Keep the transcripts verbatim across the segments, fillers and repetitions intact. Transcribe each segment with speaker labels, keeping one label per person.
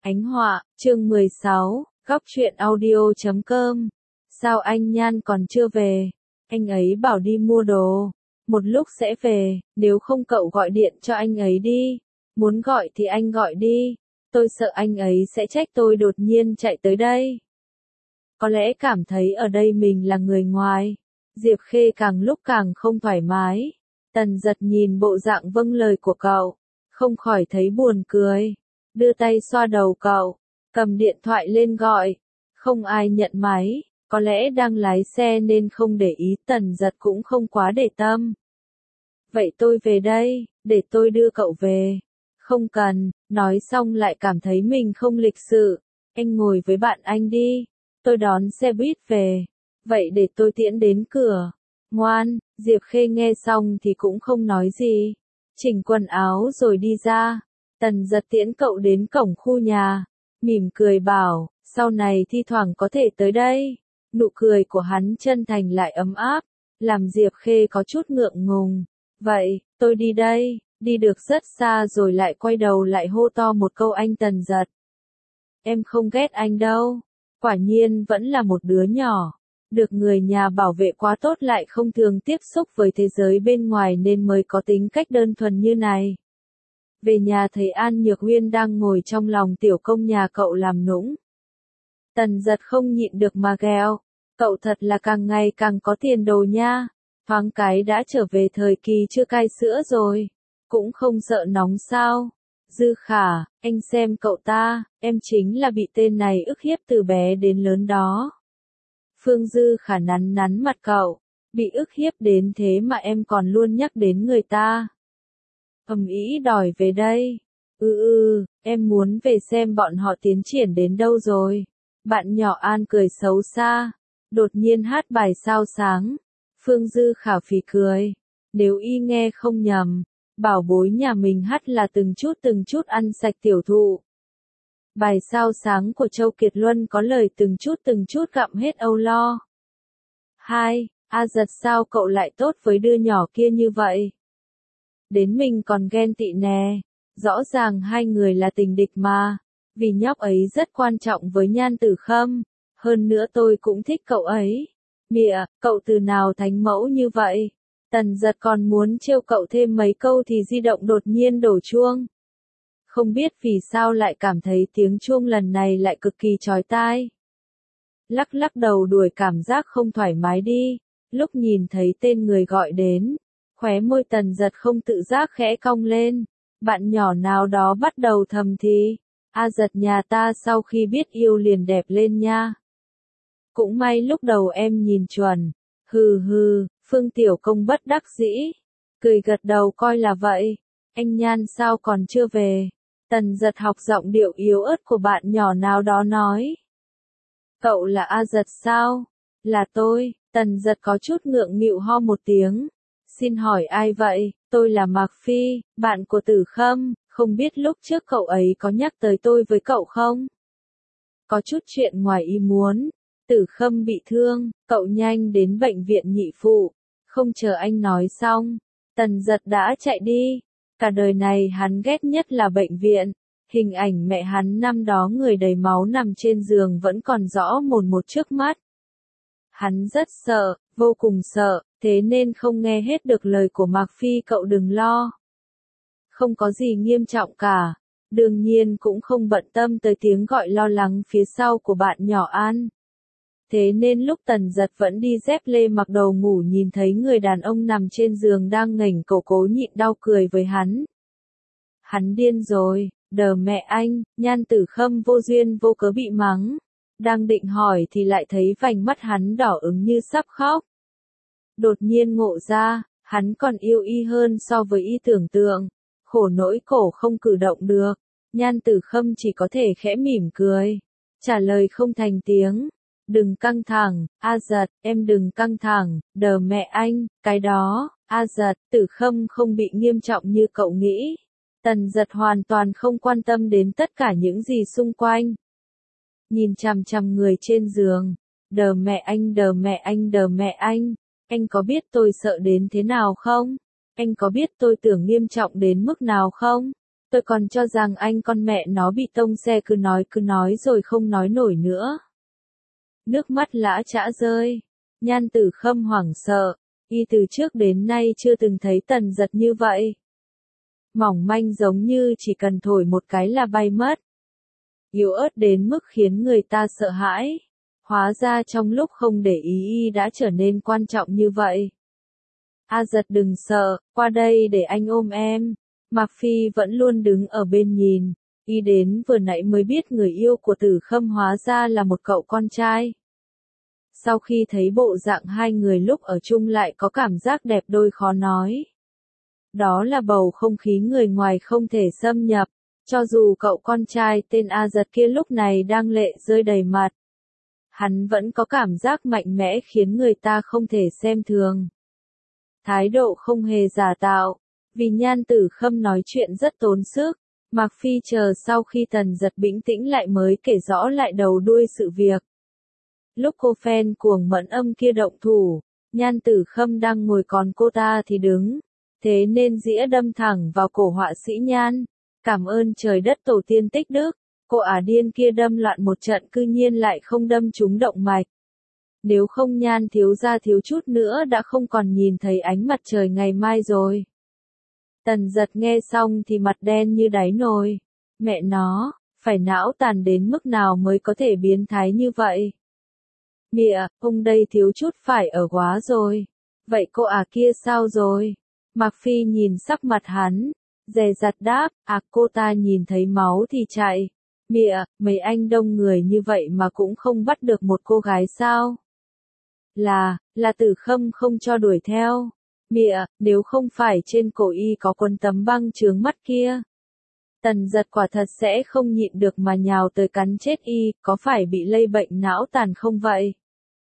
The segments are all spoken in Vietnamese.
Speaker 1: Ánh họa, chương mười sáu, góc truyện audio chấm com. Sao anh Nhan còn chưa về? Anh ấy bảo đi mua đồ. Một lúc sẽ về, nếu không cậu gọi điện cho anh ấy đi. Muốn gọi thì anh gọi đi. Tôi sợ anh ấy sẽ trách tôi đột nhiên chạy tới đây. Có lẽ cảm thấy ở đây mình là người ngoài. Diệp Khê càng lúc càng không thoải mái. Tần Giật nhìn bộ dạng vâng lời của cậu, không khỏi thấy buồn cười. Đưa tay xoa đầu cậu, cầm điện thoại lên gọi. Không ai nhận máy, có lẽ đang lái xe nên không để ý. Tần Giật cũng không quá để tâm. Vậy tôi về đây, để tôi đưa cậu về. Không cần, nói xong lại cảm thấy mình không lịch sự. Anh ngồi với bạn anh đi, tôi đón xe buýt về. Vậy để tôi tiễn đến cửa. Ngoan. Diệp Khê nghe xong thì cũng không nói gì. Chỉnh quần áo rồi đi ra. Tần Giật tiễn cậu đến cổng khu nhà. Mỉm cười bảo, sau này thi thoảng có thể tới đây. Nụ cười của hắn chân thành lại ấm áp, làm Diệp Khê có chút ngượng ngùng. Vậy, tôi đi đây. Đi được rất xa rồi lại quay đầu lại hô to một câu anh Tần Giật. Em không ghét anh đâu. Quả nhiên vẫn là một đứa nhỏ. Được người nhà bảo vệ quá tốt lại không thường tiếp xúc với thế giới bên ngoài nên mới có tính cách đơn thuần như này. Về nhà thấy An Nhược Uyên đang ngồi trong lòng tiểu công nhà cậu làm nũng. Tần Giật không nhịn được mà ghẹo. Cậu thật là càng ngày càng có tiền đồ nha. Thoáng cái đã trở về thời kỳ chưa cai sữa rồi. Cũng không sợ nóng sao. Dư Khả, anh xem cậu ta, em chính là bị tên này ức hiếp từ bé đến lớn đó. Phương Dư Khả nắn nắn mặt cậu. Bị ức hiếp đến thế mà em còn luôn nhắc đến người ta. Ầm ĩ đòi về đây. Ừ ừ, em muốn về xem bọn họ tiến triển đến đâu rồi. Bạn nhỏ An cười xấu xa. Đột nhiên hát bài sao sáng. Phương Dư Khả phì cười. Nếu y nghe không nhầm, bảo bối nhà mình hát là từng chút từng chút ăn sạch tiểu thụ. Bài sao sáng của Châu Kiệt Luân có lời từng chút từng chút gặm hết âu lo. Hai, A Giật sao cậu lại tốt với đứa nhỏ kia như vậy? Đến mình còn ghen tị nè. Rõ ràng hai người là tình địch mà. Vì nhóc ấy rất quan trọng với Nhan Tử Khâm. Hơn nữa tôi cũng thích cậu ấy. Mịa, cậu từ nào thánh mẫu như vậy? Tần Giật còn muốn trêu cậu thêm mấy câu thì di động đột nhiên đổ chuông. Không biết vì sao lại cảm thấy tiếng chuông lần này lại cực kỳ chói tai. Lắc lắc đầu đuổi cảm giác không thoải mái đi. Lúc nhìn thấy tên người gọi đến, khóe môi Tần Giật không tự giác khẽ cong lên. Bạn nhỏ nào đó bắt đầu thầm thì. A Giật nhà ta sau khi biết yêu liền đẹp lên nha. Cũng may lúc đầu em nhìn chuẩn. Hừ hừ, Phương Tiểu Công bất đắc dĩ. Cười gật đầu coi là vậy. Anh Nhan sao còn chưa về? Tần Giật học giọng điệu yếu ớt của bạn nhỏ nào đó nói. Cậu là A Giật sao? Là tôi. Tần Giật có chút ngượng nghịu ho một tiếng. Xin hỏi ai vậy? Tôi là Mạc Phi, bạn của Tử Khâm. Không biết lúc trước cậu ấy có nhắc tới tôi với cậu không? Có chút chuyện ngoài ý muốn. Tử Khâm bị thương, cậu nhanh đến bệnh viện nhị phụ. Không chờ anh nói xong, Tần Giật đã chạy đi. Cả đời này hắn ghét nhất là bệnh viện. Hình ảnh mẹ hắn năm đó người đầy máu nằm trên giường vẫn còn rõ mồn một trước mắt. Hắn rất sợ, vô cùng sợ, thế nên không nghe hết được lời của Mạc Phi. Cậu đừng lo. Không có gì nghiêm trọng cả. Đương nhiên cũng không bận tâm tới tiếng gọi lo lắng phía sau của bạn nhỏ An. Thế nên lúc Tần Giật vẫn đi dép lê mặc đồ ngủ nhìn thấy người đàn ông nằm trên giường đang ngẩng cổ cố nhịn đau cười với hắn. Hắn điên rồi, đờ mẹ anh. Nhan Tử Khâm vô duyên vô cớ bị mắng. Đang định hỏi thì lại thấy vành mắt hắn đỏ ửng như sắp khóc. Đột nhiên ngộ ra, hắn còn yêu y hơn so với y tưởng tượng. Khổ nỗi cổ không cử động được. Nhan Tử Khâm chỉ có thể khẽ mỉm cười. Trả lời không thành tiếng. Đừng căng thẳng, A Giật, em đừng căng thẳng, đờ mẹ anh, cái đó, A Giật. Tử Khâm không bị nghiêm trọng như cậu nghĩ. Tần Giật hoàn toàn không quan tâm đến tất cả những gì xung quanh. Nhìn chằm chằm người trên giường. Đờ mẹ anh, đờ mẹ anh, đờ mẹ anh. Anh có biết tôi sợ đến thế nào không? Anh có biết tôi tưởng nghiêm trọng đến mức nào không? Tôi còn cho rằng anh con mẹ nó bị tông xe cứ nói cứ nói rồi không nói nổi nữa. Nước mắt lã chã rơi. Nhan Tử Khâm hoảng sợ. Y từ trước đến nay chưa từng thấy Tần Giật như vậy. Mỏng manh giống như chỉ cần thổi một cái là bay mất. Yếu ớt đến mức khiến người ta sợ hãi. Hóa ra trong lúc không để ý y đã trở nên quan trọng như vậy. A Giật đừng sợ, qua đây để anh ôm em. Mạc Phi vẫn luôn đứng ở bên nhìn. Y đến vừa nãy mới biết người yêu của Tử Khâm hóa ra là một cậu con trai. Sau khi thấy bộ dạng hai người lúc ở chung lại có cảm giác đẹp đôi khó nói. Đó là bầu không khí người ngoài không thể xâm nhập. Cho dù cậu con trai tên A Giật kia lúc này đang lệ rơi đầy mặt. Hắn vẫn có cảm giác mạnh mẽ khiến người ta không thể xem thường. Thái độ không hề giả tạo. Vì Nhan Tử Khâm nói chuyện rất tốn sức. Mạc Phi chờ sau khi Tần Giật bình tĩnh lại mới kể rõ lại đầu đuôi sự việc. Lúc cô fan cuồng Mẫn Âm kia động thủ, Nhan Tử Khâm đang ngồi còn cô ta thì đứng. Thế nên dĩa đâm thẳng vào cổ họa sĩ Nhan. Cảm ơn trời đất tổ tiên tích đức. Cô ả điên kia đâm loạn một trận cư nhiên lại không đâm trúng động mạch. Nếu không Nhan thiếu gia thiếu chút nữa đã không còn nhìn thấy ánh mặt trời ngày mai rồi. Tần Giật nghe xong thì mặt đen như đáy nồi. Mẹ nó, phải não tàn đến mức nào mới có thể biến thái như vậy? Mịa, ông đây thiếu chút phải ở quá rồi. Vậy cô à kia sao rồi? Mạc Phi nhìn sắc mặt hắn, dè dặt đáp, à cô ta nhìn thấy máu thì chạy. Mịa, mấy anh đông người như vậy mà cũng không bắt được một cô gái sao? Là, là Tử Khâm không cho đuổi theo. Mịa, nếu không phải trên cổ y có quấn tấm băng chướng mắt kia. Tần Giật quả thật sẽ không nhịn được mà nhào tới cắn chết y, có phải bị lây bệnh não tàn không vậy?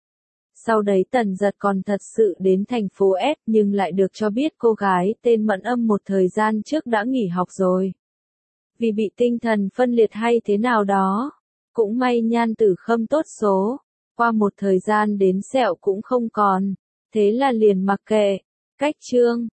Speaker 1: Sau đấy Tần Giật còn thật sự đến thành phố S nhưng lại được cho biết cô gái tên Mẫn Âm một thời gian trước đã nghỉ học rồi. Vì bị tinh thần phân liệt hay thế nào đó. Cũng may Nhan Tử Khâm tốt số. Qua một thời gian đến sẹo cũng không còn. Thế là liền mặc kệ. Cách chương.